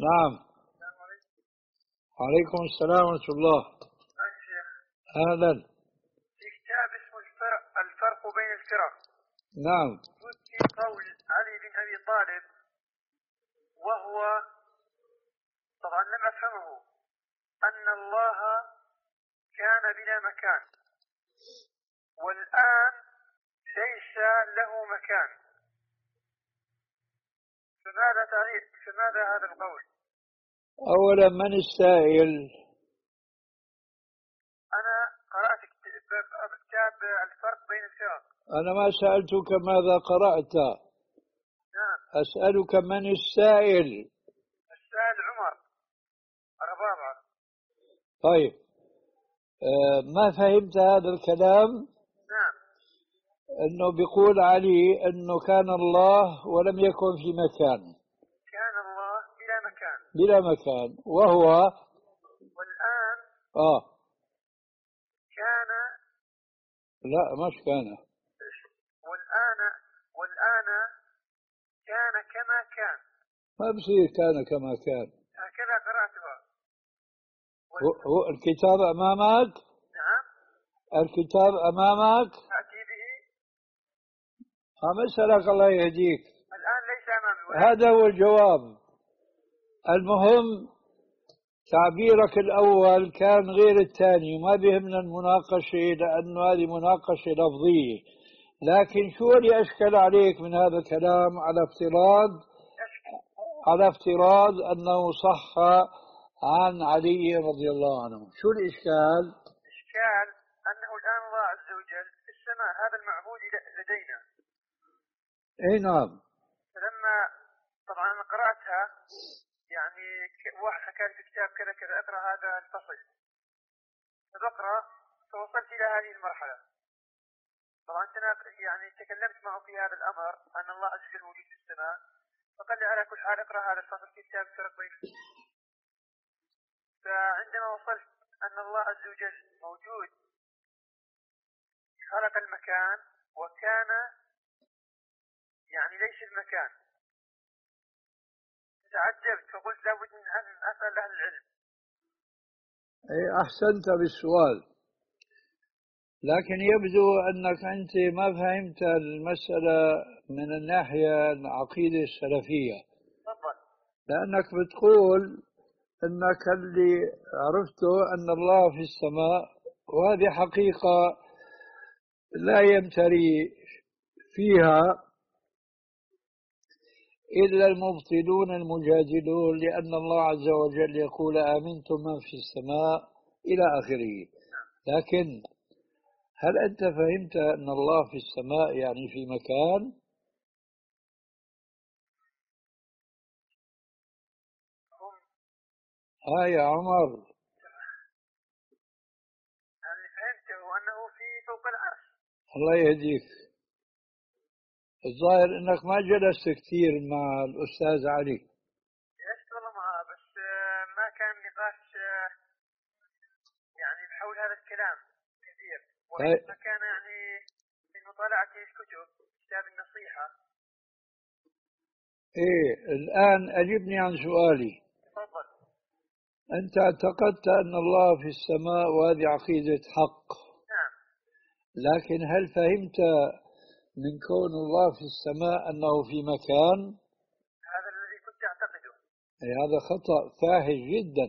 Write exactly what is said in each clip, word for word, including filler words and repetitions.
نعم. عليكم السلام ورحمة الله. الشيخ أهلا. في كتاب اسمه الفرق, الفرق بين الفرق. نعم. في قول علي بن أبي طالب، وهو طبعا لم أفهمه، أن الله كان بلا مكان والآن ليس له مكان. فماذا تعريف فماذا هذا القول؟ أولا، من السائل؟ أنا قرأت كتاب الفرق بين الفرق. أنا ما سألتك ماذا قرأت. نعم. أسألك من السائل. السائل عمر ربابة. طيب، آه ما فهمت هذا الكلام؟ نعم. أنه بيقول علي أنه كان الله ولم يكن في مكان. كان الله بلا مكان. بلا مكان، وهو والآن آه كان. لا، مش كان. والآن والآن كان كما كان. ما بصير كان كما كان. هكذا قرأتها. هو, هو الكتاب أمامك؟ نعم. الكتاب أمامك؟ أتي به. مسألك الله يهديك. الآن ليس أمامي. هذا هو الجواب. المهم تعبيرك الأول كان غير الثاني، وما بيهمنا المناقشة لأنه هذه مناقشة لفظية. لكن شو اللي أشكل عليك من هذا الكلام على افتراض على افتراض أنه صح عن علي رضي الله عنه؟ شو الإشكال؟ إشكال أنه الآن الله عز وجل في السماء، هذا المعبود لدينا. اي نعم. فلما طبعا أنا قرأتها، يعني واحد حكى في كتاب كذا كذا أقرأ هذا الفصل، فبقرأ فوصلت إلى هذه المرحلة. طبعا أنا يعني تكلمت معه في هذا الأمر أن الله عز وجل موجود في السماء، فقال لي على كل حال اقرأ هذا الفصل في كتاب الفرق بين. فعندما وصلت أن الله عز وجل موجود خلق المكان وكان يعني ليس المكان، تعجبت فقلت لابد من أن أسأل أهل العلم. اي أحسنت بالسؤال، لكن يبدو أنك أنت ما فهمت المسألة من الناحية العقيدة السلفية. تفضل. لأنك بتقول أنك اللي عرفته أن الله في السماء، وهذه حقيقة لا يمتري فيها إلا المبطلون المجادلون، لأن الله عز وجل يقول آمنتم من في السماء إلى آخره. لكن هل أنت فهمت أن الله في السماء يعني في مكان؟ ها يا عمر. أنا فهمته أنه في فوق العرش. الله يهديك. الظاهر أنك ما جلست كثير مع الأستاذ علي. جلست والله معه، بس ما كان نقاش يعني بحول هذا الكلام كثير، وإنما كان يعني من مطالعة الكتب، كتاب النصيحة. إيه، الآن أجبني عن سؤالي. تفضل. أنت اعتقدت أن الله في السماء وهذه عقيدة حق. نعم. لكن هل فهمت من كون الله في السماء أنه في مكان؟ هذا الذي كنت أعتقده. أي هذا خطأ فاحش جدا.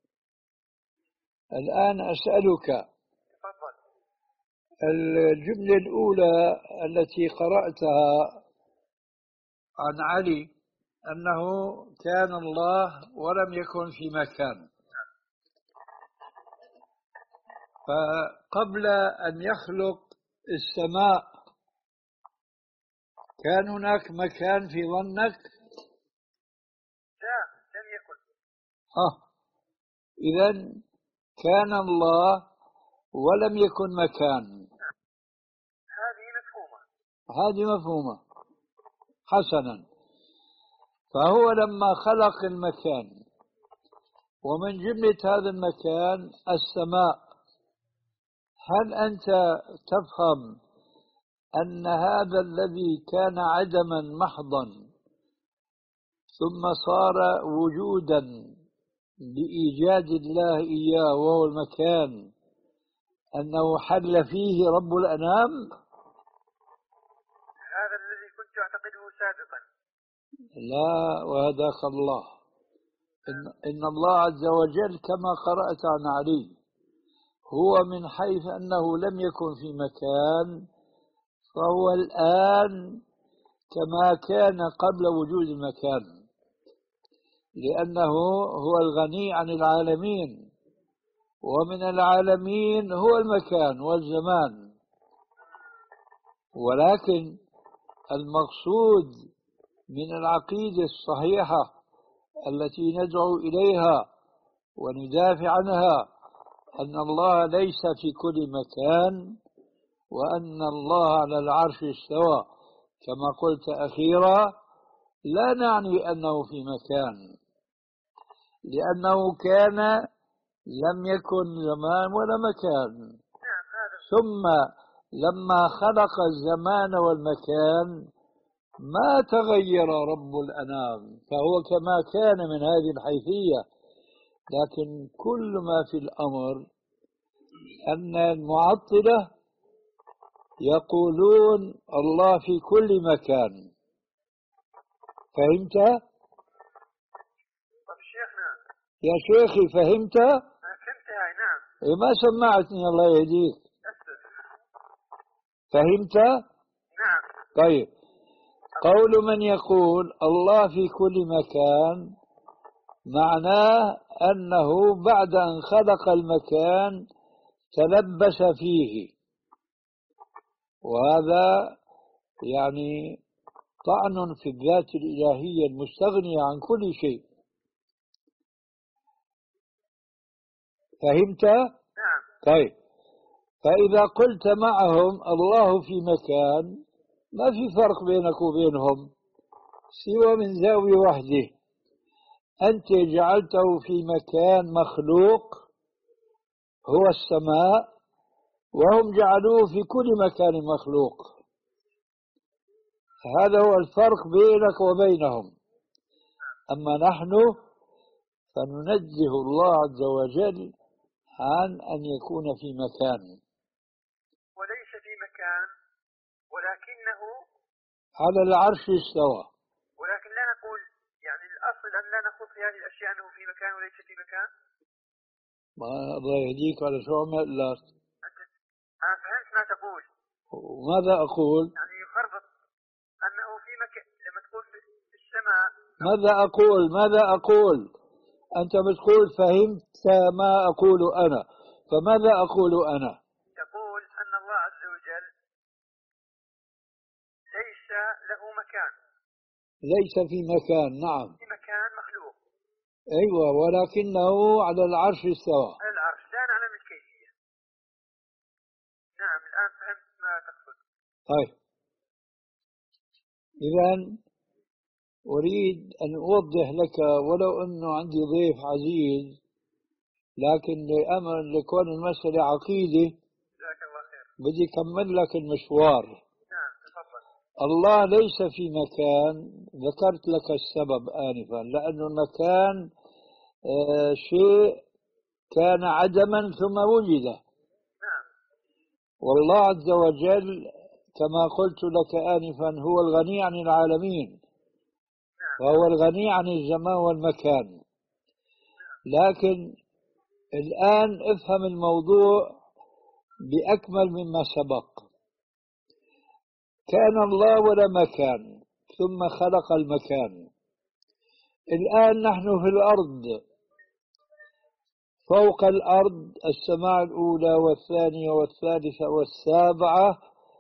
الآن أسألك. تفضل. الجملة الأولى التي قرأتها عن علي أنه كان الله ولم يكن في مكان، فقبل أن يخلق السماء كان هناك مكان في ظنك؟ لا، لم يكن. آه إذن كان الله ولم يكن مكان. هذه مفهومة. هذه مفهومة. حسنا. فهو لما خلق المكان، ومن جملة هذا المكان السماء، هل أنت تفهم أن هذا الذي كان عدما محضا ثم صار وجودا بإيجاد الله إياه وهو المكان أنه حل فيه رب الأنام. هذا الذي كنت أعتقده سابقا. لا، وهداك الله. إن, إن الله عز وجل كما قرأت عن علي هو من حيث أنه لم يكن في مكان فهو الآن كما كان قبل وجود المكان، لأنه هو الغني عن العالمين، ومن العالمين هو المكان والزمان. ولكن المقصود من العقيدة الصحيحة التي ندعو إليها وندافع عنها أن الله ليس في كل مكان، وأن الله على العرش استوى كما قلت أخيرا. لا نعني أنه في مكان، لأنه كان لم يكن زمان ولا مكان، ثم لما خلق الزمان والمكان ما تغير رب الأنام، فهو كما كان من هذه الحيثية. لكن كل ما في الأمر أن المعطلة يقولون الله في كل مكان. فهمت؟ طب شيخنا يا شيخي فهمت؟ فهمتها. نعم. إيه ما سمعتني الله يهديك. فهمت؟ نعم. طيب، قول من يقول الله في كل مكان معناه أنه بعد أن خلق المكان تلبس فيه، وهذا يعني طعن في الذات الإلهية المستغنية عن كل شيء. فهمت؟ نعم. طيب، فإذا قلت معهم الله في مكان ما في فرق بينك وبينهم سوى من زاوية واحدة، أنت جعلته في مكان مخلوق هو السماء، وهم جعلوه في كل مكان مخلوق. هذا هو الفرق بينك وبينهم. أما نحن فننزه الله عز وجل عن أن يكون في مكان. وليس في مكان، ولكنه على العرش استوى. ولكن لا نقول يعني الأصل أن لا نقول في هذه الأشياء أنه في مكان وليس في مكان. ما الله يهديك على شو عمل لك. أنا فهمت ما تقول. وماذا أقول؟ يعني يفرض أنه في مكان. لما تقول في السماء ماذا أقول؟ ماذا أقول؟ أنت بتقول فهمت ما أقول أنا، فماذا أقول أنا؟ تقول أن الله عز وجل ليس له مكان. ليس في مكان، نعم. في مكان مخلوق. أيوة، ولكنه على العرش استوى. على العرش لا نعلم الكيفية. نعم الآن فهمت ما تقصد. طيب، إذن أريد أن أوضح لك، ولو أنه عندي ضيف عزيز، لكن لأمر لكون المسألة عقيدة جزاك الله خير. بدي أكمل لك المشوار. نعم تفضل. الله ليس في مكان، ذكرت لك السبب آنفا، لأن المكان آه شيء كان عدما ثم وجد. نعم. والله عز وجل كما قلت لك آنفا هو الغني عن العالمين، وهو الغني عن الزمان والمكان. لكن الآن افهم الموضوع بأكمل مما سبق. كان الله ولا مكان ثم خلق المكان. الآن نحن في الأرض، فوق الأرض السماء الأولى والثانية والثالثة والسابعة،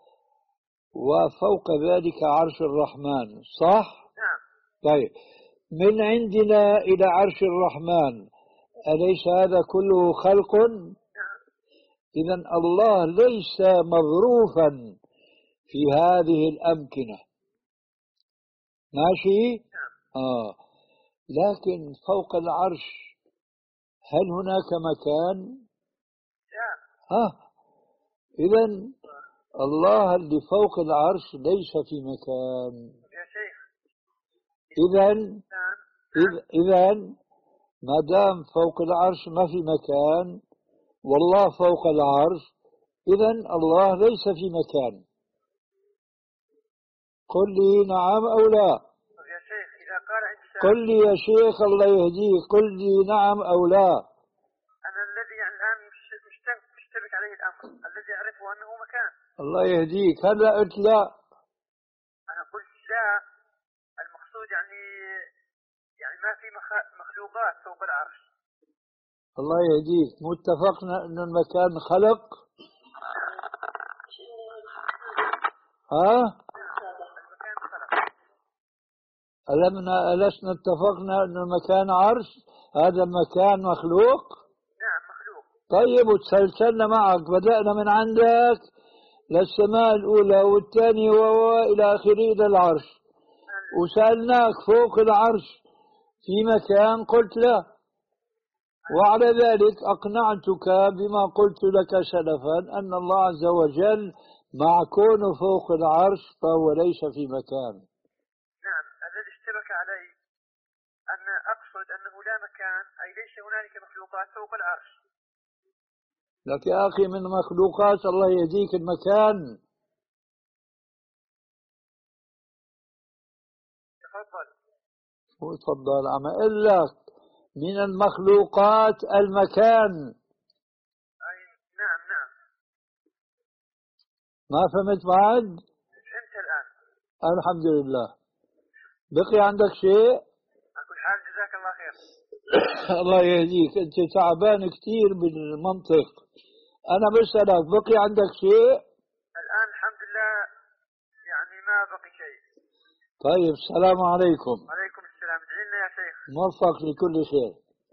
وفوق ذلك عرش الرحمن، صح؟ نعم. طيب، من عندنا إلى عرش الرحمن أليس هذا كله خلق؟ نعم. إذن الله ليس مظروفا في هذه الأمكنة، ماشي؟ نعم. آه. لكن فوق العرش هل هناك مكان؟ لا. آه. إذن الله اللي فوق العرش ليس في مكان. يا شيخ إذا نعم. إذا ما دام فوق العرش ما في مكان والله فوق العرش، إذا الله ليس في مكان. قل لي نعم أو لا. يا شيخ إذا قال إنسان قل لي يا شيخ الله يهديك، قل لي نعم أو لا. أنا الذي يعني الآن مشتبك, مشتبك عليه الأمر، الذي أعرفه أنه مكان. الله يهديك، هلا قلت لا. أنا قلت لا، المقصود يعني يعني ما في مخلوقات فوق العرش. الله يهديك، متفقنا أن المكان خلق. ها؟ المكان خلق. ألمنا ألسنا اتفقنا أن المكان عرش، هذا مكان مخلوق؟ نعم مخلوق. طيب وتسلسلنا معك، بدأنا من عندك للسماء الأولى والثانية وإلى آخره إلى العرش، وسألناك فوق العرش في مكان قلت لا، وعلى ذلك أقنعتك بما قلت لك سلفا أن الله عز وجل مع كونه فوق العرش فهو ليس في مكان. نعم، الذي اشتبك علي أن أقصد أنه لا مكان، أي ليس هنالك مخلوقات فوق العرش. لك يا أخي من مخلوقات الله يهديك المكان. تفضل. تفضل، عم أقول لك من المخلوقات المكان. أي نعم نعم. ما فهمت بعد؟ فهمت الآن. الحمد لله. بقي عندك شيء؟ على كل حال جزاك الله خير. الله يهديك، أنت تعبان كثير بالمنطق. أنا بسألك بقي عندك شيء؟ الآن الحمد لله يعني ما بقي شيء. طيب السلام عليكم. وعليكم السلام، ادعي لنا يا شيخ. موفق لكل خير.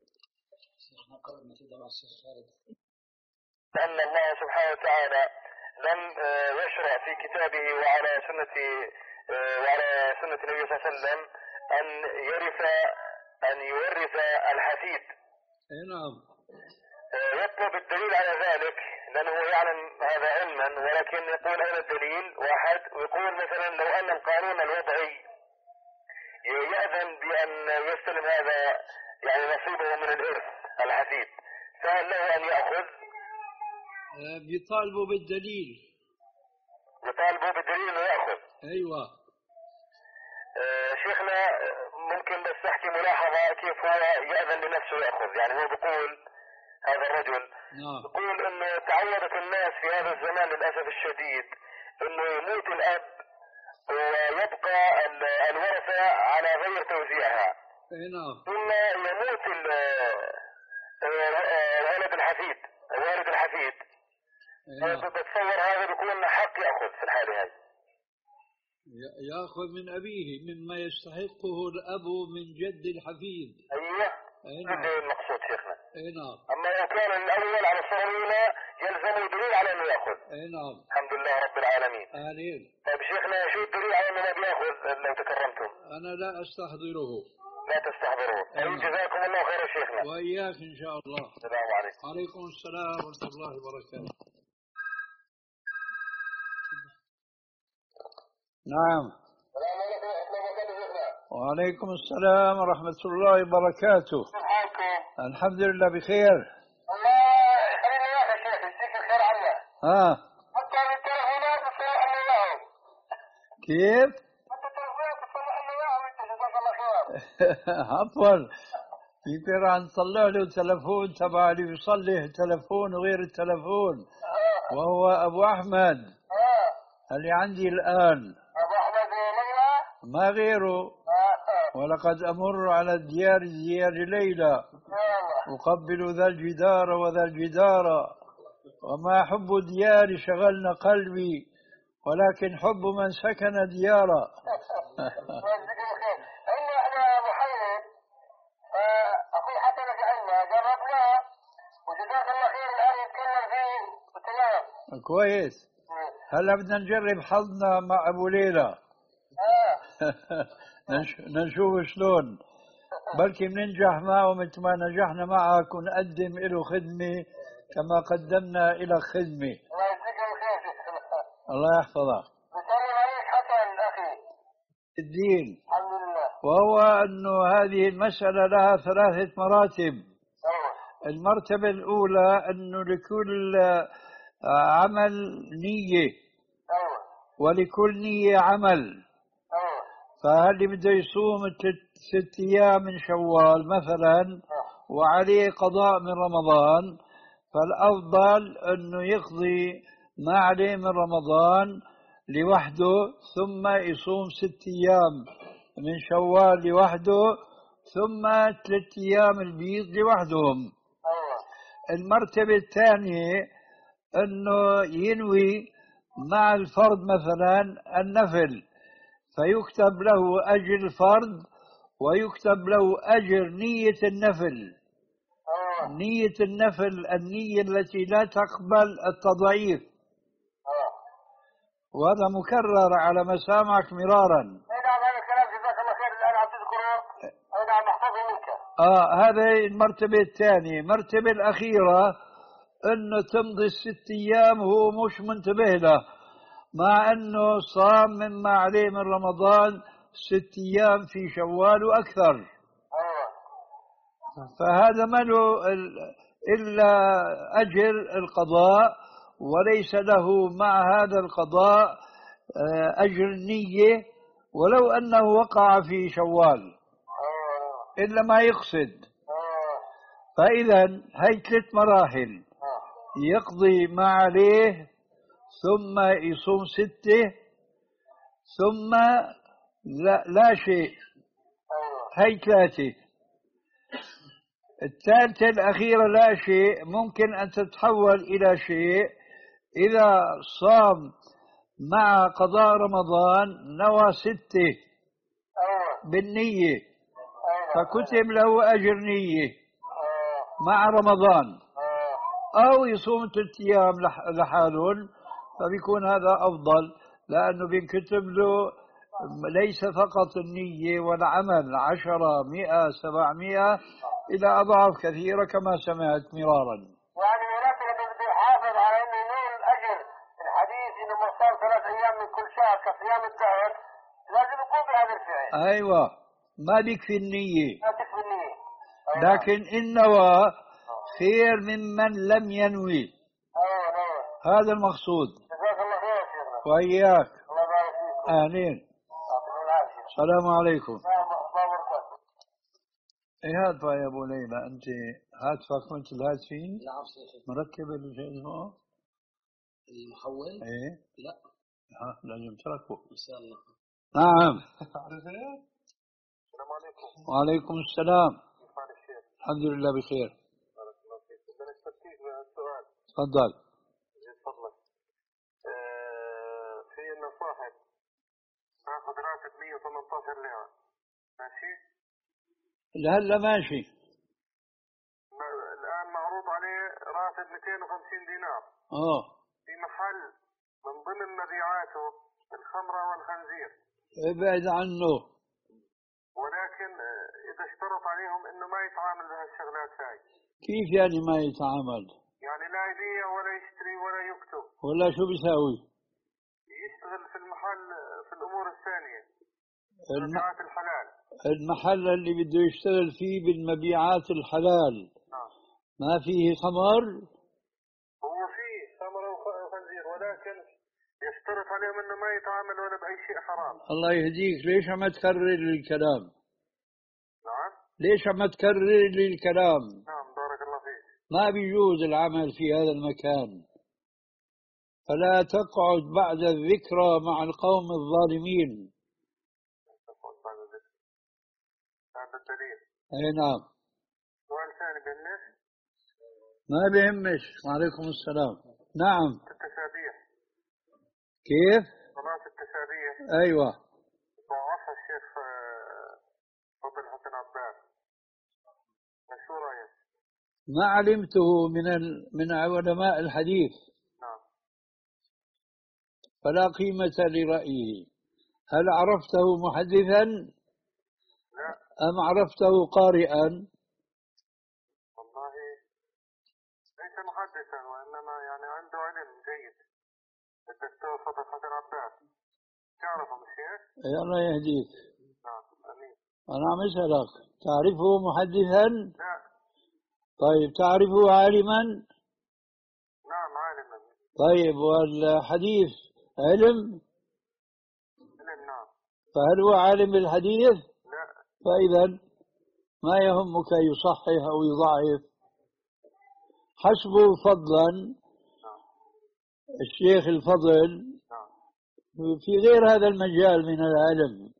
أن الله سبحانه وتعالى لم يشرع في كتابه وعلى سنة وعلى سنة النبي صلى الله عليه وسلم أن يرث أن يورث الحفيد. نعم. يطلب الدليل على ذلك لأنه يعلم هذا علما، ولكن يقول أين الدليل؟ واحد، ويقول مثلا لو أن القانون الوضعي يأذن بأن يستلم هذا يعني نصيبه من الإرث الحفيد، فهل له أن يأخذ؟ بيطالبوا بالدليل. يطالبوا بالدليل أنه يأخذ. أيوة. آه شيخنا ممكن بس أحكي ملاحظة كيف هو يأذن لنفسه يأخذ. يعني هو بيقول هذا الرجل نعم. يقول انه تعودت الناس في هذا الزمان للاسف الشديد انه يموت الاب ويبقى الورثه على غير توزيعها. نعم. ثم يموت الولد الحفيد الوالد الحفيد. بتصور هذا بيكون حق ياخذ في الحاله هاي. ياخذ من ابيه مما يستحقه الاب من جد الحفيد. ايوه. نعم. هذا المقصود شيخنا. اي نعم. اما لو كان الاول على الصوره الاولى يلزمه دليل على انه ياخذ. اي نعم. الحمد لله رب العالمين. امين. طيب شيخنا شو الدليل على انه ما بياخذ لو تكرمتم؟ انا لا استحضره. لا تستحضروه. أي طيب جزاكم الله خير شيخنا. واياك ان شاء الله. السلام عليكم. وعليكم السلام ورحمه الله وبركاته. نعم. السلام عليكم ورحمه الله وبركاته. وعليكم السلام ورحمة الله وبركاته. كيف حالكم؟ الحمد لله بخير. الله يخلينا يا اخي شيخ، يجزيك الخير عنا. ها. حتى بالتليفونات تصلح لنا اياهم. كيف؟ حتى التليفونات تصلح لنا اياهم انت، جزاك الله خير. عفوا، في راح نطلع له تلفون تبع اللي بيصلح تلفون غير التلفون، وهو أبو أحمد اللي عندي الآن. أبو أحمد ليلى؟ ما غيره. ولقد أمر على الديار ديار ليلى أقبل ذا الجدار وذا الجدار، وما حب ديار شغلنا قلبي ولكن حب من سكن ديارا. عندنا احنا محيط فأخوي حسن في عندنا جربناه وجزاك الله خير الآن يتكلم فيه وتمام. كويس. هلا بدنا نجرب حظنا مع أبو ليلى. نشوف شلون، بلكي بننجح معه مثل ما نجحنا معك ونقدم له خدمة كما قدمنا إلى خدمة. الله يجزيك الخير. الله يحفظك. بسلم عليك حسن أخي. الدين. الحمد لله. وهو أن هذه المسألة لها ثلاثة مراتب. أيوة. المرتبة الأولى أنه لكل عمل نية. أيوة. ولكل نية عمل. أيوة. فهل بده يصوم ست أيام من شوال مثلا وعليه قضاء من رمضان، فالأفضل أنه يقضي ما عليه من رمضان لوحده ثم يصوم ست أيام من شوال لوحده ثم ثلاث أيام البيض لوحدهم. أيوة. المرتبة الثانية أنه ينوي مع الفرض مثلا النفل، فيكتب له أجر الفرض ويكتب له أجر نية النفل. أيوة. نية النفل النية التي لا تقبل التضعيف. أيوة. وهذا مكرر على مسامعك مرارا. أي نعم، هذا الكلام جزاك الله خير الآن عم تذكره. أي نعم، محفوظ منك. آه هذه المرتبة الثانية. المرتبة الأخيرة أنه تمضي الست أيام وهو مش منتبه له، مع أنه صام مما عليه من رمضان ست أيام في شوال وأكثر. أيوة. فهذا ما له إلا أجر القضاء، وليس له مع هذا القضاء أجر النية ولو أنه وقع في شوال إلا ما يقصد. فإذا هي ثلاث مراحل: يقضي ما عليه ثم يصوم ستة ثم لا, لا شيء. هي ثلاثة. الثالثة الأخيرة لا شيء ممكن أن تتحول إلى شيء إذا صام مع قضاء رمضان نوى ستة بالنية فكتب له أجر نية مع رمضان، أو يصوم ثلاث أيام لحالهم، فبيكون هذا أفضل لأنه بينكتب له ليس فقط النية والعمل عشرة مئة سبعمائة إلى أضعاف كثيرة كما سمعت مرارا. يعني هناك اللي بده يحافظ على انه ينول الاجر الحديث انه ما صام ثلاث ايام من كل شهر كصيام الدهر، لازم يقوم بهذا الفعل. ايوه، ما بيكفي النية، ما تكفي النية. أيوة. لكن إن نوى خير ممن لم ينوي. ايوه ايوه، هذا المقصود. جزاك الله خير يا شيخنا. وإياك. الله يبارك فيكم. أهلين. يعطيكم العافية. السلام عليكم. السلام عليكم. ايه هاتفا يا ابو ليلى، انت هاتفك مثل هاتفين؟ نعم شيخي. مركب اللي شيء اسمه المحول؟ ايه لا. ها لازم تركبه ان شاء الله. نعم. السلام عليكم. وعليكم السلام. كيف حال الشيخ؟ الحمد لله بخير. بارك الله فيك. بدنا نستفيد من السؤال. تفضل. من فضلك. آه في لنا صاحب ناخذ راتب مئة وثمانية عشر ليرة، ماشي؟ لهلا ماشي. الآن معروض عليه راتب مئتين وخمسين دينار. اه. في محل من ضمن مبيعاته الخمرة والخنزير. ابعد عنه. ولكن إذا اشترط عليهم إنه ما يتعامل بهالشغلات هاي. كيف يعني ما يتعامل؟ يعني لا يبيع ولا يشتري ولا يكتب. ولا شو بيساوي؟ يشتغل في المحل في الأمور الثانية. الم... المبيعات الحلال. المحل اللي بده يشتغل فيه بالمبيعات الحلال. آه. ما فيه خمر؟ هو فيه خمر وخنزير، ولكن يشترط عليهم انه ما يتعامل ولا باي شيء حرام. الله يهديك، ليش عم تكرر لي الكلام؟ نعم. ليش عم تكرر لي الكلام؟ نعم بارك الله فيك. ما بيجوز العمل في هذا المكان، فلا تقعد بعد الذكرى مع القوم الظالمين. هذا الدليل. اي نعم. سؤال ثاني بالنسبة. ما بيهمش. وعليكم السلام. نعم. التسابيح. كيف؟ صلاة التسابيح. ايوه. ضعفها الشيخ فضل حسن عباس. شو رايك؟ ما علمته من ال... من علماء الحديث. نعم. فلا قيمة لرأيه. هل عرفته محدثا؟ لا. أم عرفته قارئا؟ والله ليس محدثا، وإنما يعني عنده علم جيد. الدكتور فضل حسن عباس تعرفه مش هيك؟ يا الله يهديك. نعم امين. أنا عم أسألك تعرفه محدثا؟ لا. طيب تعرفه عالما؟ نعم عالما. طيب والحديث علم؟ علم نعم. فهل هو عالم بالحديث؟ لا. فإذا ما يهمك يصحح أو يضعف، حسبه فضلا نعم. الشيخ الفضل نعم. في غير هذا المجال من العلم.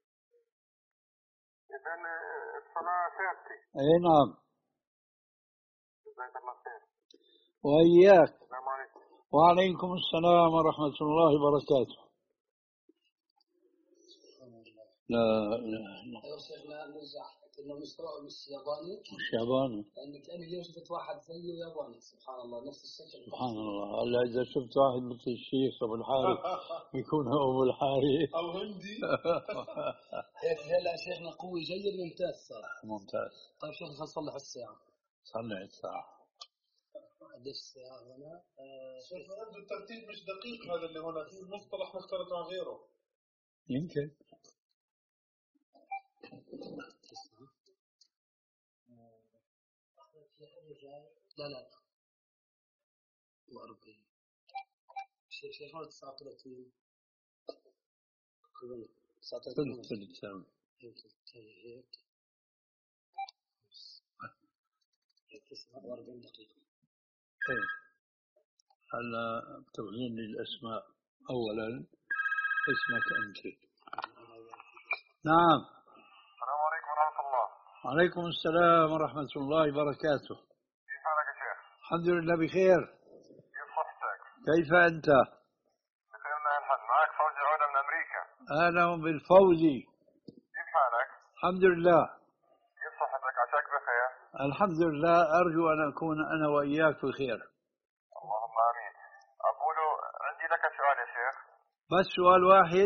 إذن الصلاة ثابتة. أي نعم. جزاك الله خير. وإياك. السلام عليكم. وعليكم السلام ورحمة الله وبركاته. لا إله إلا الله. شيخنا نرجع انه مستوى مش ياباني. مش ياباني. لاني كاني اليوم شفت واحد زيه ياباني سبحان الله نفس الشكل. سبحان الله. هلا إذا شفت واحد مثل الشيخ أبو الحارث يكون هو أبو الحارث أو هندي. هيك هلا شيخنا قوي جيد ممتاز صار. ممتاز. طيب شيخنا خلينا نصلح الساعة. صلح الساعة. قديش الساعة هنا؟ شيخ عنده الترتيب مش دقيق هذا اللي هنا في مصطلح مختلط عن غيره. يمكن. لا لا وأربعين شيخ شيخ هون تسعة وثلاثين تقريبا تسعة وثلاثين ثلث ثلث هيك هيك تسعة وأربعين دقيقة. طيب هلا تبغين لي الأسماء. أولا اسمك أنت. نعم. السلام عليكم ورحمة الله. وعليكم السلام ورحمة الله وبركاته. كيف حالك يا شيخ؟ الحمد لله بخير. كيف صحتك؟ كيف أنت؟ بخير من الحال. معك فوزي عودة من أمريكا. أهلا بالفوزي. كيف حالك؟ الحمد لله. كيف صحتك؟ عساك بخير. الحمد لله. أرجو أن أكون أنا وإياك بخير. اللهم آمين. أقول عندي لك سؤال يا شيخ. بس سؤال واحد؟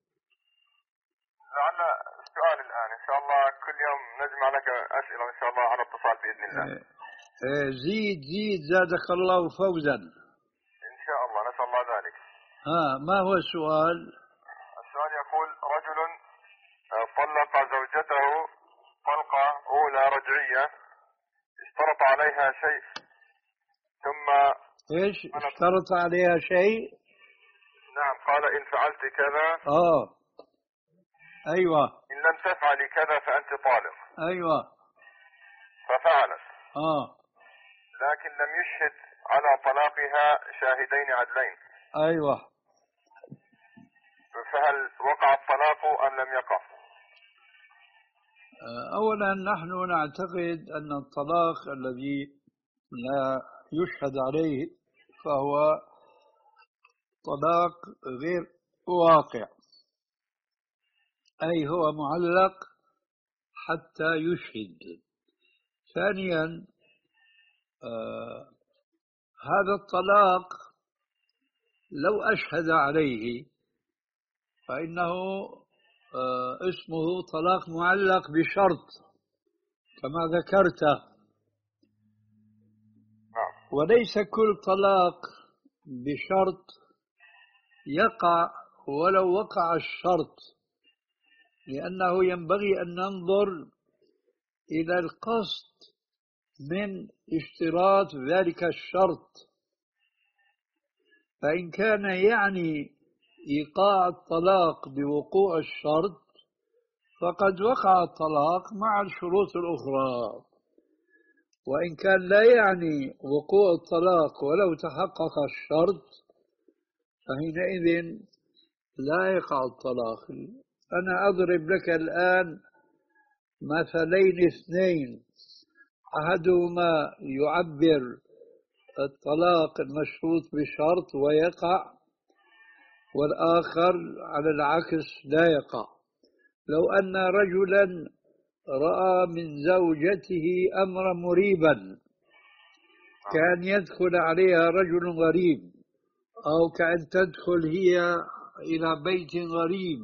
لعل السؤال الآن إن شاء الله كل يوم نجمع لك أسئلة إن شاء الله على اتصال بإذن الله. إيه زيد زيد زادك الله فوزا. إن شاء الله نسأل الله ذلك. ها ما هو السؤال؟ السؤال يقول رجل طلق زوجته طلقة أولى رجعية اشترط عليها شيء ثم ايش اشترط عليها شيء؟ نعم قال إن فعلت كذا اه ايوه إن لم تفعلي كذا فأنت طالق. ايوه ففعلت. اه لكن لم يشهد على طلاقها شاهدين عدلين. ايوه. فهل وقع الطلاق أم لم يقع؟ اولا نحن نعتقد ان الطلاق الذي لا يشهد عليه فهو طلاق غير واقع، اي هو معلق حتى يشهد. ثانيا آه هذا الطلاق لو أشهد عليه فإنه آه اسمه طلاق معلق بشرط كما ذكرت، وليس كل طلاق بشرط يقع ولو وقع الشرط، لأنه ينبغي أن ننظر إلى القصد من اشتراط ذلك الشرط. فإن كان يعني إيقاع الطلاق بوقوع الشرط فقد وقع الطلاق مع الشروط الأخرى، وإن كان لا يعني وقوع الطلاق ولو تحقق الشرط فحينئذ لا يقع الطلاق. أنا أضرب لك الآن مثلين اثنين، أحدهما يعبر الطلاق المشروط بشرط ويقع، والآخر على العكس لا يقع. لو أن رجلا رأى من زوجته أمرا مريبا كان يدخل عليها رجل غريب، أو كأن تدخل هي إلى بيت غريب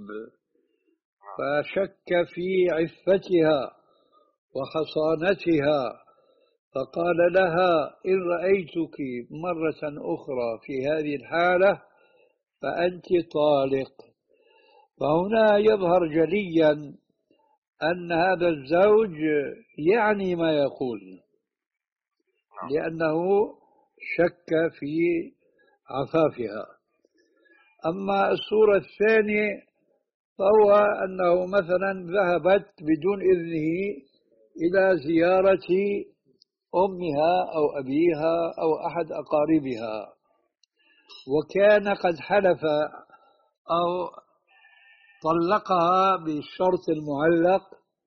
فشك في عفتها وحصانتها، فقال لها إن رأيتك مرة أخرى في هذه الحالة فأنت طالق. فهنا يظهر جليا أن هذا الزوج يعني ما يقول، لأنه شك في عفافها. أما الصورة الثانية فهو أنه مثلا ذهبت بدون إذنه إلى زيارة أمها أو أبيها أو أحد أقاربها، وكان قد حلف أو طلقها بالشرط المعلق،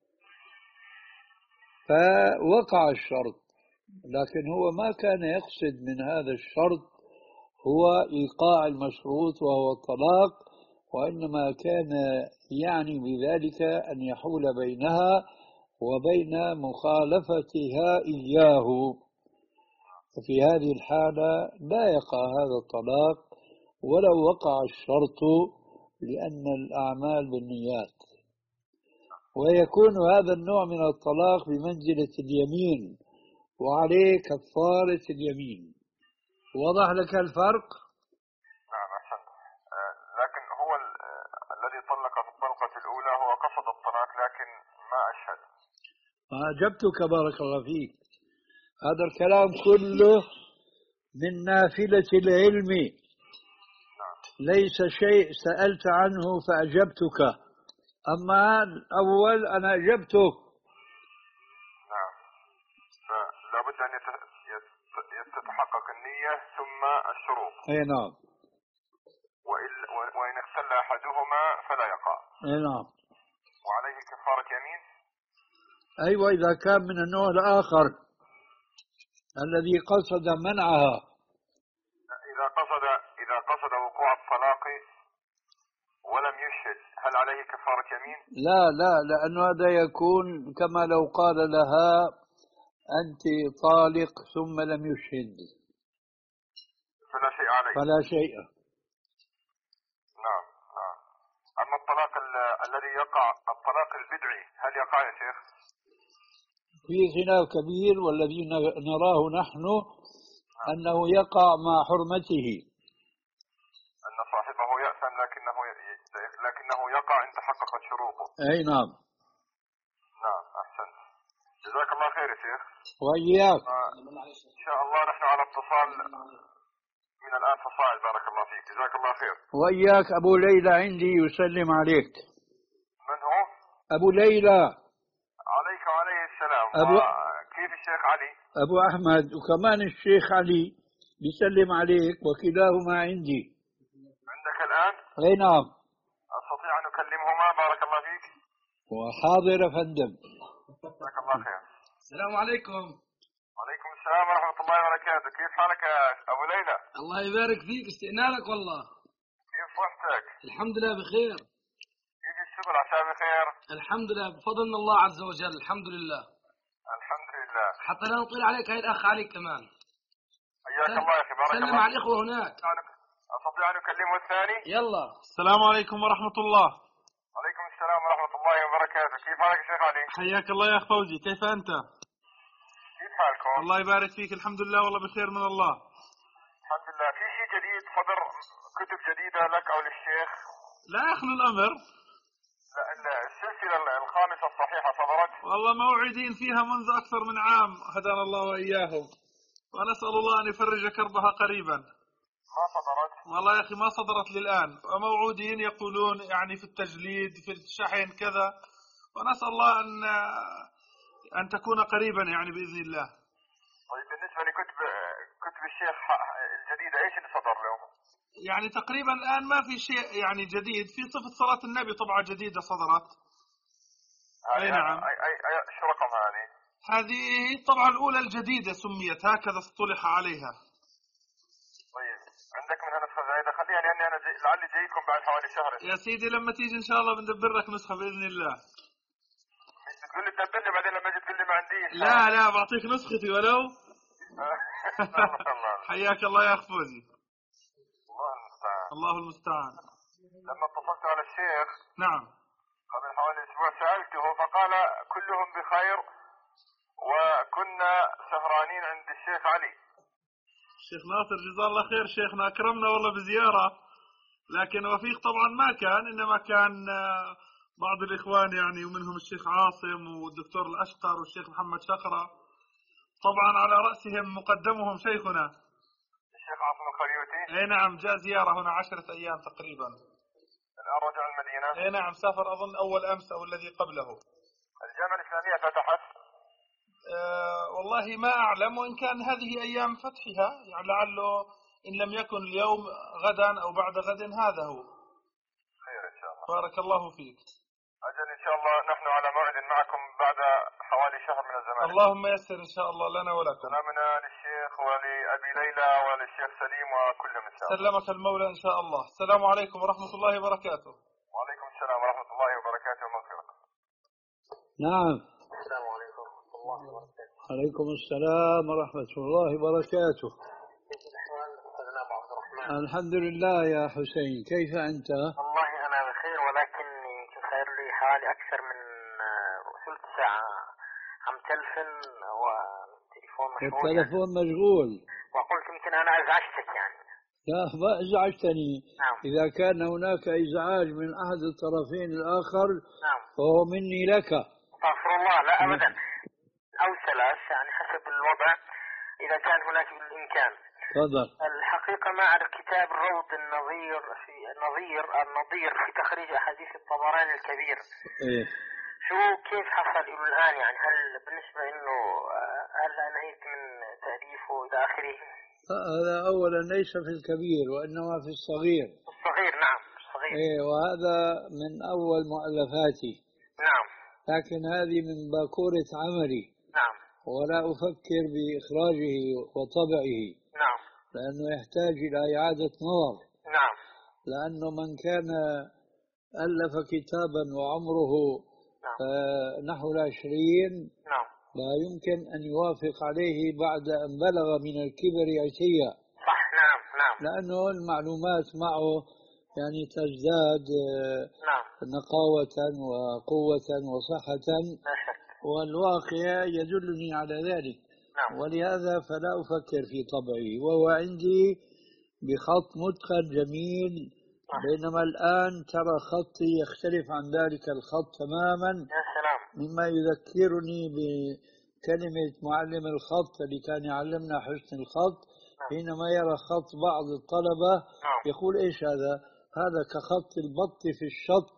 فوقع الشرط، لكن هو ما كان يقصد من هذا الشرط هو إيقاع المشروط وهو الطلاق، وإنما كان يعني بذلك أن يحول بينها وبين مخالفتها إياه. ففي هذه الحالة لا يقع هذا الطلاق ولو وقع الشرط، لأن الأعمال بالنيات، ويكون هذا النوع من الطلاق بمنزلة اليمين وعليه كفارة اليمين. وضح لك الفرق؟ نعم أحسنت. آه لكن هو آه الذي طلق في الطلقة الأولى هو قصد الطلاق لكن ما أشهد. ما أجبتك بارك الله فيك. هذا الكلام كله من نافلة العلم، نعم. ليس شيء سألت عنه فأجبتك، أما الأول أنا أجبتك. نعم. فلا بد أن تتحقق النية ثم الشروط. أي نعم. وإن اختل أحدهما فلا يقع. أي نعم. وعليه كفارة يمين. أيوة، إذا كان من النوع الآخر الذي قصد منعها. إذا قصد إذا قصد وقوع الطلاق ولم يشهد هل عليه كفارة يمين؟ لا لا، لأنه هذا يكون كما لو قال لها أنت طالق ثم لم يشهد، فلا شيء عليه. فلا شيء. نعم نعم. أما الطلاق الذي يقع، الطلاق البدعي، هل يقع يا شيخ؟ في خلاف كبير، والذي نراه نحن أنه يقع مع حرمته، أن صاحبه يأثم لكنه لكنه يقع إن تحققت شروطه. أي نعم. نعم أحسنت. جزاك الله خير يا شيخ. وإياك. آه إن شاء الله نحن على اتصال من الآن فصاعد. بارك الله فيك. جزاك الله خير. وإياك. أبو ليلى عندي يسلم عليك. من هو؟ أبو ليلى. عليك وعليه السلام. أبو... كيف الشيخ علي؟ أبو أحمد، وكمان الشيخ علي بيسلم عليك، وكلاهما عندي. عندك الآن؟ أي نعم. أستطيع أن أكلمهما؟ بارك الله فيك. وحاضر يا فندم. جزاك الله خير. السلام عليكم. وعليكم السلام ورحمة الله وبركاته. كيف حالك يا أبو ليلى؟ الله يبارك فيك، استئنالك والله. كيف صحتك؟ الحمد لله بخير. كيف الشغل؟ عساه بخير؟ الحمد لله بفضل من الله عز وجل. الحمد لله. الحمد لله. حتى لا نطيل عليك، هاي الأخ عليك كمان. حياك الله يا أخي. بارك الله. سلم على الإخوة هناك. أستطيع أن أكلمه الثاني؟ يلا. السلام عليكم ورحمة الله. وعليكم السلام ورحمة الله وبركاته. كيف حالك يا شيخ علي؟ حياك الله يا أخ فوزي، كيف أنت؟ كيف حالكم؟ الله يبارك فيك. الحمد لله والله بخير من الله. الحمد لله. في شيء جديد صدر، كتب جديدة لك أو للشيخ؟ لا يخلو الأمر. لا السلسلة الخامسة الصحيحة صدرت؟ والله موعدين فيها منذ أكثر من عام، هدانا الله وإياهم، ونسأل الله أن يفرج كربها قريبا. ما صدرت؟ والله يا أخي ما صدرت للآن، وموعودين يقولون يعني في التجليد في الشحن كذا، ونسأل الله أن أن تكون قريبا يعني بإذن الله. طيب بالنسبة لكتب كتب الشيخ الجديدة ايش اللي صدر لهم؟ يعني تقريبا الآن ما في شيء يعني جديد. في صفة صلاة النبي طبعة جديدة صدرت. أي نعم. أي أي أي شو رقم هذه؟ هذه الطبعة الأولى الجديدة سميت هكذا، اصطلح عليها. طيب عندك منها نسخة زايدة؟ خليها لأني أنا جي... لعلي جايكم بعد حوالي شهر. يا سيدي لما تيجي إن شاء الله بندبر لك نسخة بإذن الله. مش تقول لي تدبر لي بعدين لما تقول لي ما عنديش؟ لا لا بعطيك نسختي ولو. حياك الله يا أخ فوزي. الله المستعان. الله المستعان. لما اتصلت على الشيخ نعم قبل حوالي أسبوع سألته فقال كلهم بخير وكنا سهرانين عند الشيخ علي. الشيخ ناصر جزاه الله خير، شيخنا أكرمنا والله بزيارة، لكن وفيق طبعا ما كان، إنما كان بعض الإخوان يعني ومنهم الشيخ عاصم والدكتور الأشقر والشيخ محمد شقرة، طبعا على رأسهم مقدمهم شيخنا الشيخ عاصم الخليوتي. اي نعم، جاء زيارة هنا عشرة أيام تقريبا. الآن رجع المدينة. اي نعم، سافر أظن أول أمس أو الذي قبله. الجامعة الإسلامية فتحت؟ أه والله ما أعلم، وإن كان هذه أيام فتحها يعني لعله إن لم يكن اليوم غدا أو بعد غد هذا هو. خير إن شاء الله. بارك الله فيك. أجل إن شاء الله نحن على موعد معكم بعد حوالي شهر من الزمان. اللهم يسر إن شاء الله لنا ولكم. سلامنا للشيخ ولأبي ليلى وللشيخ سليم وكلهم إن شاء الله. سلمك المولى إن شاء الله. السلام عليكم ورحمة الله وبركاته. وعليكم السلام ورحمة الله وبركاته ومغفرة. نعم. السلام عليكم ورحمة الله وبركاته. عليكم السلام ورحمة الله وبركاته. كيف الأحوال أستاذنا أبو عبد الرحمن؟ الحمد لله يا حسين، كيف أنت؟ والله أنا بخير، ولكن يمكن صار لي حوالي أكثر من ثلث ساعة عم تلفن والتليفون مشغول. التليفون يعني. مشغول. وقلت يمكن أنا أزعجتك يعني. لا ما أزعجتني. نعم. إذا كان هناك إزعاج من أحد الطرفين الآخر نعم. فهو مني لك. استغفر الله، لا أبدا. أو ثلاث يعني حسب الوضع إذا كان هناك بالإمكان. تفضل. الحقيقة مع الكتاب روض النظير في نظير النظير في تخريج أحاديث الطبراني الكبير. إيه. شو كيف حصل إلى الآن يعني؟ هل بالنسبة إنه هل أنهيت من تأليفه إلى آخره؟ هذا أولا ليس في الكبير وإنما في الصغير. الصغير نعم الصغير. إيه، وهذا من أول مؤلفاتي. نعم. لكن هذه من باكورة عملي. نعم. ولا أفكر بإخراجه وطبعه. نعم. لأنه يحتاج إلى إعادة نظر. نعم. لأنه من كان ألف كتابا وعمره نعم. آه نحو العشرين نعم. لا يمكن أن يوافق عليه بعد أن بلغ من الكبر عتيا. صح. نعم. نعم. لأنه المعلومات معه يعني تزداد آه نعم. نقاوة وقوة وصحة. لا شك. والواقع يدلني على ذلك. نعم. ولهذا فلا أفكر في طبعه، وهو عندي بخط متقن جميل. نعم. بينما الآن ترى خطي يختلف عن ذلك الخط تماما. يا سلام. مما يذكرني بكلمة معلم الخط اللي كان يعلمنا حسن الخط. نعم. حينما يرى خط بعض الطلبة نعم. يقول إيش هذا؟ هذا كخط البط في الشط.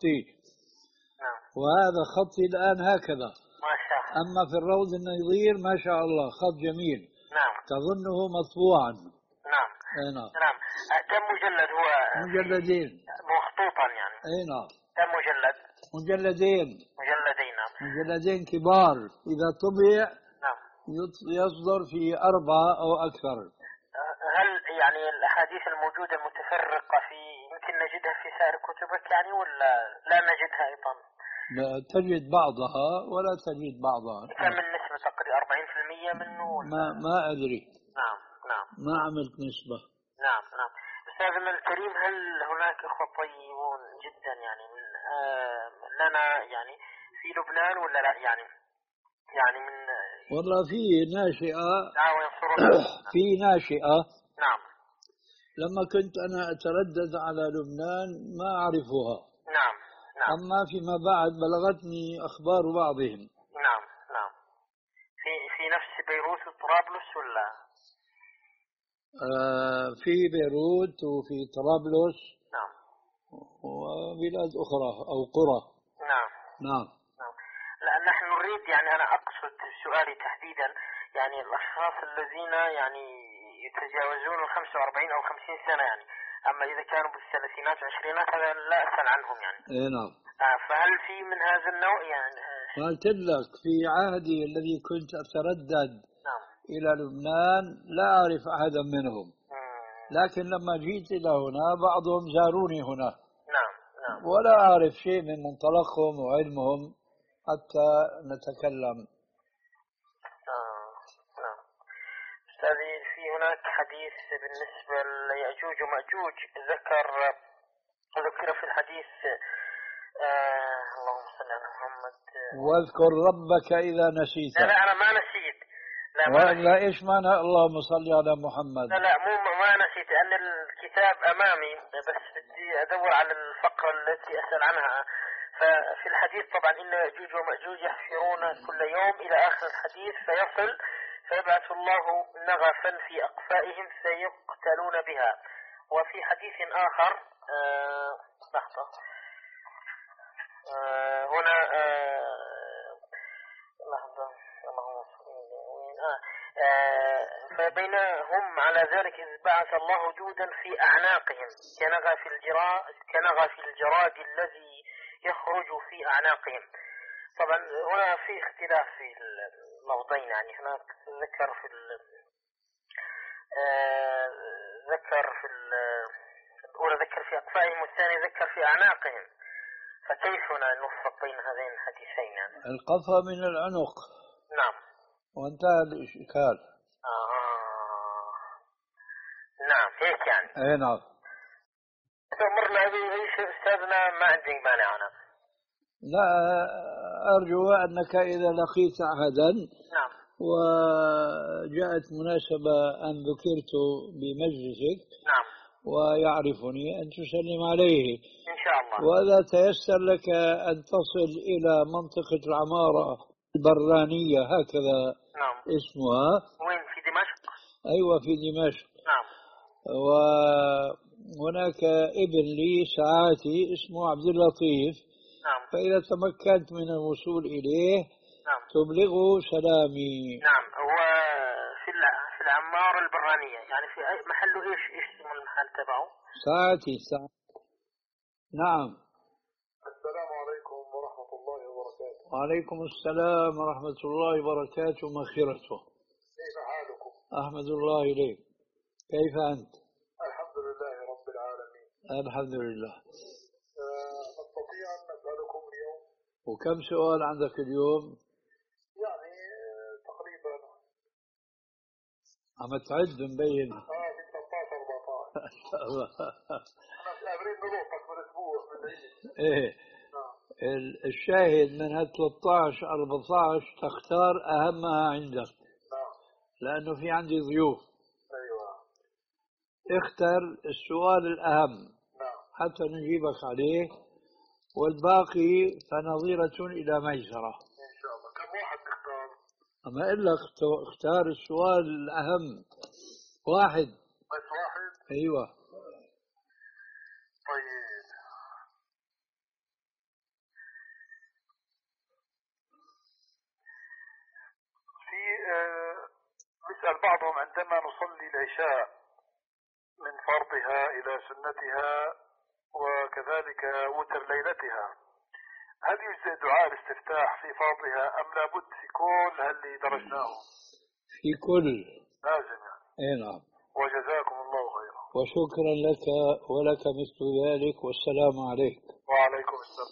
نعم. وهذا خطي الآن هكذا. ما شاء الله. أما في الروض النظير ما شاء الله خط جميل. نعم. تظنه مطبوعا. نعم. أي نعم. نعم. كم مجلد هو؟ مجلدين. مخطوطا يعني. أي نعم. كم مجلد؟ مجلدين. مجلدين. نعم. مجلدين كبار. إذا طبع نعم. يصدر في أربعة أو أكثر. هل يعني الأحاديث الموجودة متفرقة في يمكن نجدها في سائر كتبك يعني ولا لا نجدها أيضا؟ لا تجد بعضها ولا تجد بعضها. كم من نسبة تقريبا أربعين بالمئة منه ولا؟ ما ما أدري. نعم. نعم. ما عملت نسبة. نعم. نعم. أستاذنا الكريم، هل هناك إخوة طيبون جدا يعني من آه لنا يعني في لبنان ولا لا يعني يعني من والله في ناشئة. دعوة ينصرون. في ناشئة. نعم. لما كنت أنا أتردد على لبنان ما أعرفها. نعم. نعم. أما فيما بعد بلغتني أخبار بعضهم. نعم. نعم. في في نفس بيروت وطرابلس ولا؟ آه في بيروت وفي طرابلس. نعم. وبلاد أخرى أو قرى. نعم. نعم. نعم. لا نحن نريد يعني أنا أقصد سؤالي تحديدا يعني الأشخاص الذين يعني يتجاوزون ال خمسة وأربعين أو خمسين سنة يعني، أما إذا كانوا بالثلاثينات والعشرينات هذا لا أسأل عنهم يعني. إيه نعم. آه فهل في من هذا النوع يعني؟ قلت لك في عهدي الذي كنت أتردد نعم. إلى لبنان لا أعرف أحدا منهم. لكن لما جيت إلى هنا بعضهم زاروني هنا. نعم. نعم. ولا أعرف شيء من منطلقهم وعلمهم حتى نتكلم. آه. نعم. أستاذي، في هناك حديث بالنسبة ليأجوج ومأجوج ذكر ذكر في الحديث آه اللهم صل على محمد. واذكر ربك إذا نسيت. لا لا أنا ما نسيت. لا ما ولا إيش معنى اللهم صل على محمد؟ لا لا مو ما نسيت، أن الكتاب أمامي بس بدي أدور على الفقرة التي أسأل عنها. ففي الحديث طبعا إن يأجوج ومأجوج يحفرون كل يوم إلى آخر الحديث فيصل فيبعث الله نغفا في أقفائهم فيقتلون بها. وفي حديث آخر آه لحظة آه هنا آه لحظة اللهم صل آه آه فبينهم على ذلك إذ بعث الله جودا في أعناقهم كنغف الجراد كنغف الجراد الذي يخرج في أعناقهم. طبعا هنا في اختلاف في اللفظين، يعني هناك ذكر في آه ذكر في الأولى ذكر في أقفائهم والثاني ذكر في أعناقهم، فكيف هنا نوفق بين هذين الحديثين؟ يعني القفا من العنق. نعم. وانتهى الإشكال. آه. نعم هيك يعني. اي نعم. مرنا هذه أستاذنا ما عندي مانع أنا. لا أرجو أنك إذا لقيت أحدا نعم وجاءت مناسبة أن ذكرت بمجلسك نعم ويعرفني أن تسلم عليه إن شاء الله. وإذا تيسر لك أن تصل إلى منطقة العمارة البرانية هكذا نعم اسمها. وين في دمشق؟ أيوة في دمشق. نعم. وهناك ابن لي ساعاتي اسمه عبد اللطيف. نعم. فإذا تمكنت من الوصول إليه نعم تبلغه سلامي. نعم. هو في في العمارة البرانية، يعني في أي محله إيش إيش اسم المحل تبعه؟ ساعتي ساعتي. نعم. السلام عليكم ورحمة الله وبركاته. وعليكم السلام ورحمة الله وبركاته ومغفرته. كيف حالكم؟ أحمد الله إليك. كيف أنت؟ الحمد لله رب العالمين. الحمد لله. نستطيع أن نسألكم اليوم؟ وكم سؤال عندك اليوم؟ يعني تقريبا عم تعد مبين. اه في ثلاثة عشر أربعة عشر. احنا قابلين نروحك من اسبوع من العيد. ايه آه. الشاهد من هال ثلاثة عشر أربعة عشر تختار أهمها عندك. نعم. لأنه في عندي ضيوف. ايوه. اختر السؤال الأهم. نعم. حتى نجيبك عليه والباقي فنظيرة إلى ميسرة. إن شاء الله. كم واحد تختار؟ أما أقول لك اختار السؤال الأهم. واحد. بس واحد؟ أيوة. طيب. في آه يسأل بعضهم عندما نصلي العشاء من فرضها إلى سنتها وكذلك وتر ليلتها، هل يجزئ دعاء الاستفتاح في فرضها أم لابد في كل هاللي درجناه؟ في كل. لازم يعني. اي نعم. وجزاكم الله خيرا. وشكرا لك ولك مثل ذلك والسلام عليك. وعليكم السلام.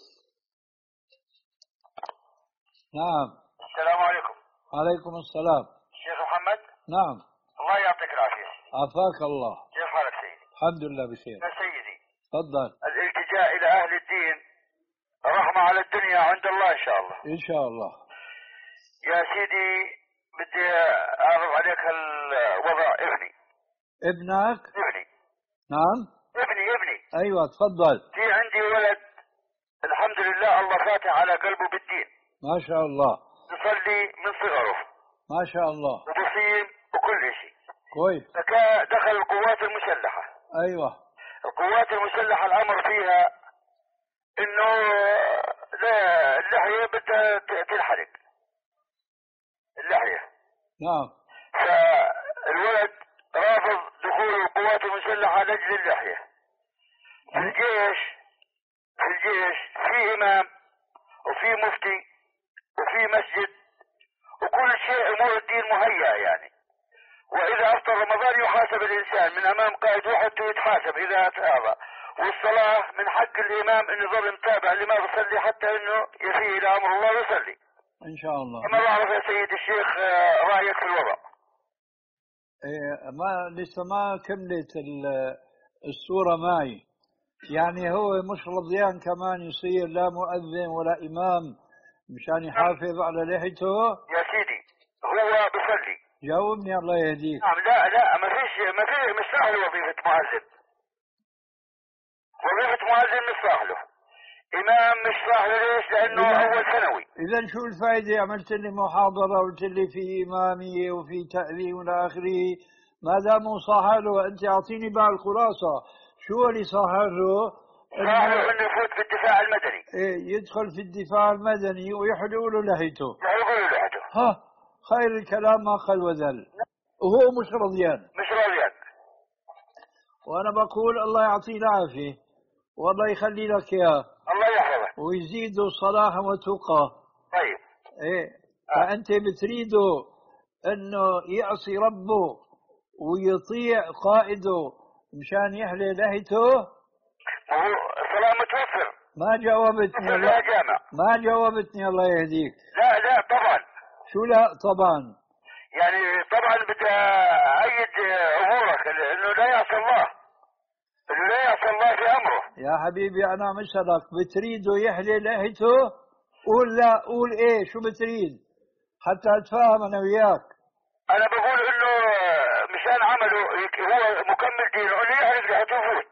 نعم. السلام عليكم. عليكم السلام. شيخ محمد. نعم. الله يعطيك العافية. عافاك الله. كيف حالك سيدي؟ الحمد لله بخير. يا سيدي. تفضل. الالتجاء إلى أهل الدين رحمة على الدنيا عند الله إن شاء الله. إن شاء الله. يا سيدي بدي أعرض عليك الوضع. ابني. ابنك؟ ابني. نعم. ابني ابني. أيوة تفضل. في عندي ولد الحمد لله الله فاتح على قلبه بالدين. ما شاء الله. يصلي من صغره. ما شاء الله. وبصيم وكل شيء. كويس. دخل القوات المسلحة. أيوة. القوات المسلحة الأمر فيها إنه اللحية بدها تنحرق. اللحية. نعم. فالولد رافض دخول القوات المسلحة لأجل اللحية. في الجيش في الجيش في إمام وفي مفتي وفي مسجد وكل شيء أمور الدين مهيئة يعني. وإذا أفطر رمضان يحاسب الإنسان من أمام قائد وحده يتحاسب إذا أتأذى. والصلاة من حق الإمام أن يظل متابع لما يصلي حتى أنه يفيه إلى أمر الله ويصلي. إن شاء الله. ما بعرف يا سيد الشيخ رأيك في الوضع. إيه ما لسه ما كملت الصورة معي. يعني هو مش رضيان كمان يصير لا مؤذن ولا إمام مشان يحافظ على لحيته. يا سيدي هو بيصلي. جاوبني الله يهديك. نعم. لا لا ما فيش ما في مش سهل وظيفة مؤذن. وظيفة مؤذن مش سهله. إمام مش صاحب ليش؟ لأنه أول ثانوي. إذا شو الفائدة عملت لي محاضرة وقلت لي في إمامية وفي تأذين إلى آخره ما دام صاحب له؟ أنت أعطيني بقى الخلاصة، شو اللي صاحب له؟ صاحب إنه يفوت في الدفاع المدني. إيه، يدخل في الدفاع المدني ويحلوا له لحيته. يحلقوا له لحيته. ها، خير الكلام ما قل وذل، وهو مش رضيان. مش رضيان. وأنا بقول الله يعطيه العافية والله يخلي لك إياه. الله يحفظك. ويزيده صلاحا وتقى. طيب. إيه، فأنت بتريده إنه يعصي ربه ويطيع قائده مشان يحلي لحيته. هو صلاة متوفر. ما جاوبتني الله. جامع. ما جاوبتني الله يهديك. لا لا طبعا. شو لا طبعا؟ يعني طبعا بدي أيد أمورك إنه لا يعصي الله. إنه لا يعصي الله في أمره. يا حبيبي أنا مثلك، بتريده يحلي لحيته؟ قول لا، قول إيه، شو بتريد حتى أتفاهم أنا وياك. أنا بقول إنه مشان عمله هو مكمل دينه اللي يحرق لحيته يفوت.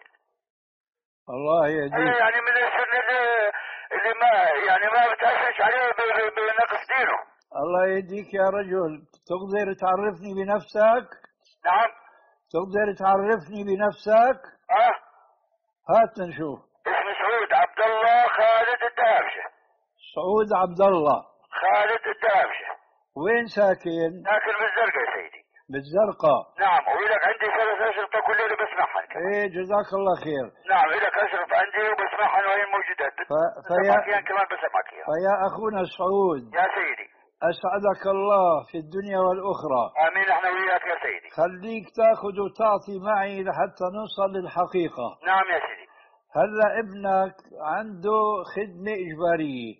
الله يهديك. يعني من السنة اللي, اللي ما يعني ما بتأثرش عليه بنقص دينه. الله يهديك يا رجل، تقدر تعرفني بنفسك؟ نعم. تقدر تعرفني بنفسك؟ اه. هات نشوف. اسمي سعود عبد الله خالد الدهامشة. سعود عبد الله خالد الدهامشة. وين ساكن؟ ساكن بالزرقاء يا سيدي. بالزرقاء. نعم، ولك عندي ثلاث أشرطة كل اللي بسمعها. ايه جزاك الله خير. نعم، لك أشرطة عندي وبسمعها وهي موجودات. ف... فيا كمان بسمعك اياها. فيا أخونا سعود. يا سيدي. أسعدك الله في الدنيا والأخرى. آمين احنا وياك يا سيدي. خليك تاخذ وتعطي معي لحتى نوصل للحقيقة. نعم يا سيدي. هلا ابنك عنده خدمة إجبارية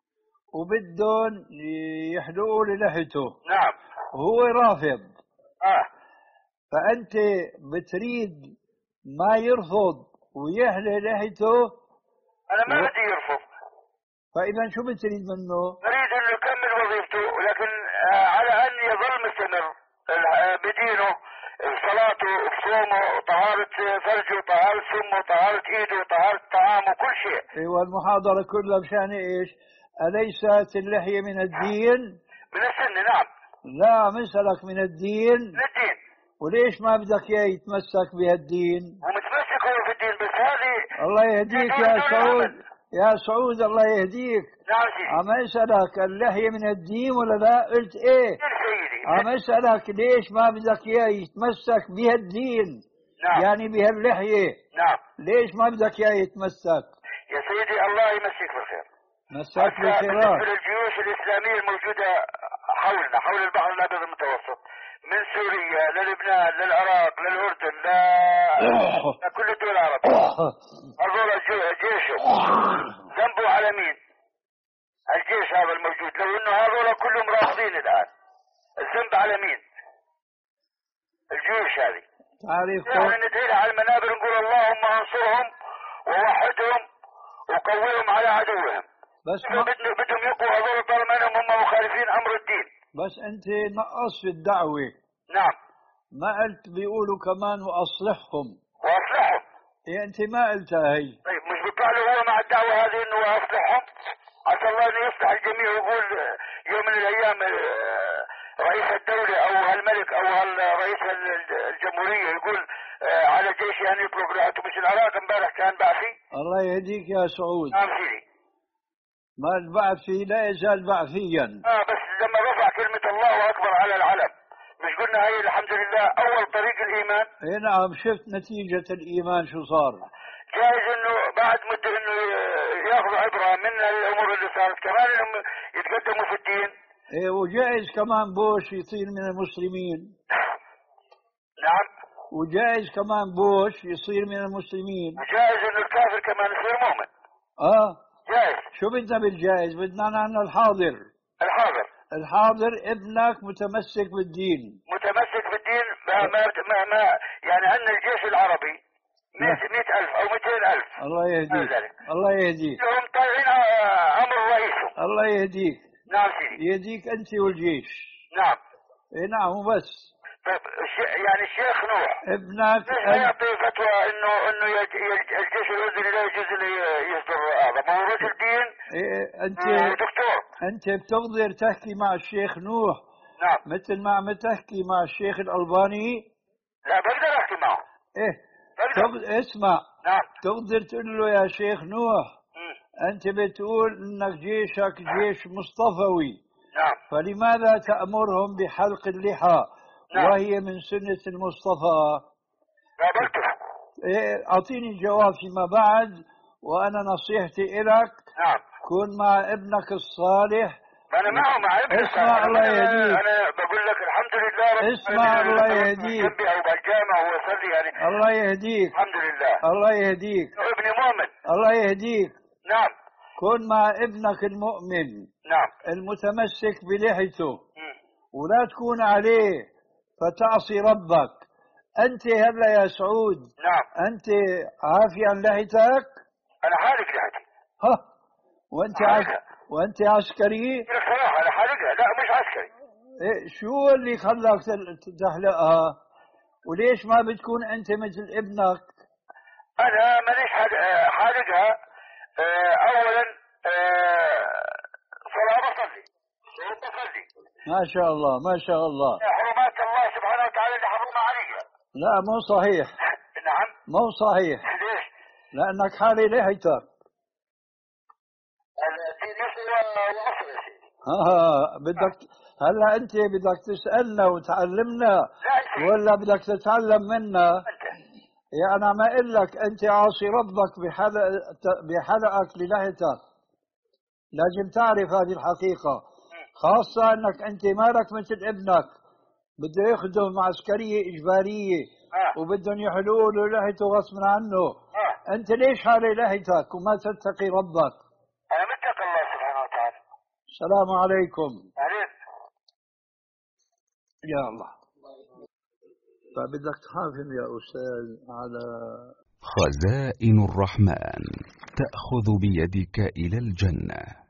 وبدهم يحلقوا له لحيته. نعم. هو رافض. اه. فأنت بتريد ما يرفض ويحلق لحيته؟ أنا ما و... بدي يرفض. فإذا شو بتريد منه؟ أريد أنه يكمل وظيفته، لكن آه على أن يظل مستمر بدينه، صلاته، صومه، طهارة فرجه، طهارة سمه، طهارة إيده، طهارة طعامه، كل شيء. ايوه المحاضرة كلها مشان ايش؟ أليست اللحية من الدين؟ من السنة. نعم. لا مثلك من الدين. من الدين. وليش ما بدك اياه يتمسك بهالدين؟ هو متمسك هو في الدين، بس هذه الله يهديك يا سعود. يا سعود الله يهديك. نعم سيدي. عم اسألك اللحية من الدين ولا لا؟ قلت ايه؟ سيدي. عم اسألك ليش ما بدك اياه يتمسك بهالدين؟ نعم. يعني بهاللحية. نعم. ليش ما بدك اياه يتمسك؟ يا سيدي الله يمسيك بالخير. مساك بالخيرات. بالنسبة للجيوش الإسلامية الموجودة حولنا، حول البحر الأبيض المتوسط، من سوريا للبنان للعراق للأردن لكل الدول العربية، هذول جيشهم ذنبوا على مين؟ الجيش هذا الموجود، لو انه هذول كلهم رافضين الآن، الذنب على مين؟ الجيوش هذه. تعرف يعني ندعي على المنابر نقول اللهم انصرهم ووحدهم وقويهم على عدوهم. بس ما بدهم يقوا هذول طالما انهم هم مخالفين امر الدين. بس انت نقص في الدعوة. نعم. ما قلت بيقولوا كمان واصلحهم. واصلحهم. إيه انت ما قلتها هي. طيب مش بيطلع له هو مع الدعوة هذه انه واصلحهم؟ عسى الله انه يصلح الجميع ويقول يوم من الايام رئيس الدولة او الملك او رئيس الجمهورية يقول على جيشي ان يطلق لحيته. مش العراق امبارح كان بعثي؟ الله يهديك يا سعود. نعم سيدي. ما البعثي لا يزال بعثيا. اه بس لما رفع كلمة الله اكبر على العلم، مش قلنا هي الحمد لله اول طريق الايمان؟ اي نعم، شفت نتيجة الايمان شو صار. جايز انه بعد مدة انه ياخذوا عبرة من الامور اللي صارت، كمان انهم يتقدموا في الدين. ايه وجائز كمان بوش يصير من المسلمين. نعم. وجائز كمان بوش يصير من المسلمين. وجائز انه الكافر كمان يصير مؤمن. اه جائز. شو بدنا بالجائز؟ بدنا نحن الحاضر. الحاضر. الحاضر ابنك متمسك بالدين. متمسك بالدين ما ما ما, ما يعني ان الجيش العربي مئة ألف او مئتين ألف. الله يهديك. الله يهديك. هم طالعين امر رئيسهم. الله يهديك. نعم سيدي. يهديك انت والجيش. نعم. اي نعم وبس. طيب يعني الشيخ نوح ابنك ليش لا يعطي فتوى انه انه الجيش الاردني لا يجوز له يصدر هذا؟ ما هو رجل دين. إيه انت دكتور انت بتقدر تحكي مع الشيخ نوح نعم مثل ما عم تحكي مع الشيخ الألباني؟ لا بقدر احكي معه. ايه بقدر. اسمع نعم تقدر تقول له يا شيخ نوح م. انت بتقول انك جيشك جيش مصطفوي، نعم فلماذا تأمرهم بحلق اللحى نعم. وهي من سنة المصطفى؟ لا بقدر. إيه أعطيني الجواب فيما بعد، وأنا نصيحتي إلك نعم كن مع ابنك الصالح. أنا معه مع ابني. اسمع الله يهديك. أنا بقول لك الحمد لله. اسمع الله يهديك. جنبي أو بالجامع ويصلي يعني. الله يهديك. الحمد لله. الله يهديك. ابني مؤمن. الله يهديك. نعم. كن مع ابنك المؤمن. نعم. المتمسك بلحيته. م. ولا تكون عليه فتعصي ربك. أنت هلا يا سعود. نعم. أنت عافي عن لحيتك؟ أنا حالق لحيتي. ها وأنت عس... وأنت عسكري؟ صراحة أنا حالقها. لا مش عسكري. إيه شو اللي خلاك تحلقها؟ وليش ما بتكون أنت مثل ابنك؟ أنا مانيش حالقها. أولا صلاة بصلي. صلاة بصلي. ما شاء الله ما شاء الله. حرمات الله سبحانه وتعالى اللي حرمها علي. لا مو صحيح. نعم. مو صحيح. ليش؟ لأنك حالي لحيتك. الدين يسوى وعصر. ها بدك هلا أنت بدك تسألنا وتعلمنا ولا بدك تتعلم منا؟ يا أنا ما أقول لك أنت عاصي ربك بحلق بحلقك للحيتك. لازم تعرف هذه الحقيقة، خاصة أنك أنت مالك مثل ابنك بده يخدم عسكرية إجبارية آه. وبدهم يحلقوا له لحيته غصبا عنه. آه. أنت ليش حالي لحيتك وما تتقي ربك؟ أنا متقي الله سبحانه وتعالى. السلام عليكم. عليك. يا الله. فبدك تحافظ يا أستاذ على خزائن الرحمن تأخذ بيدك إلى الجنة.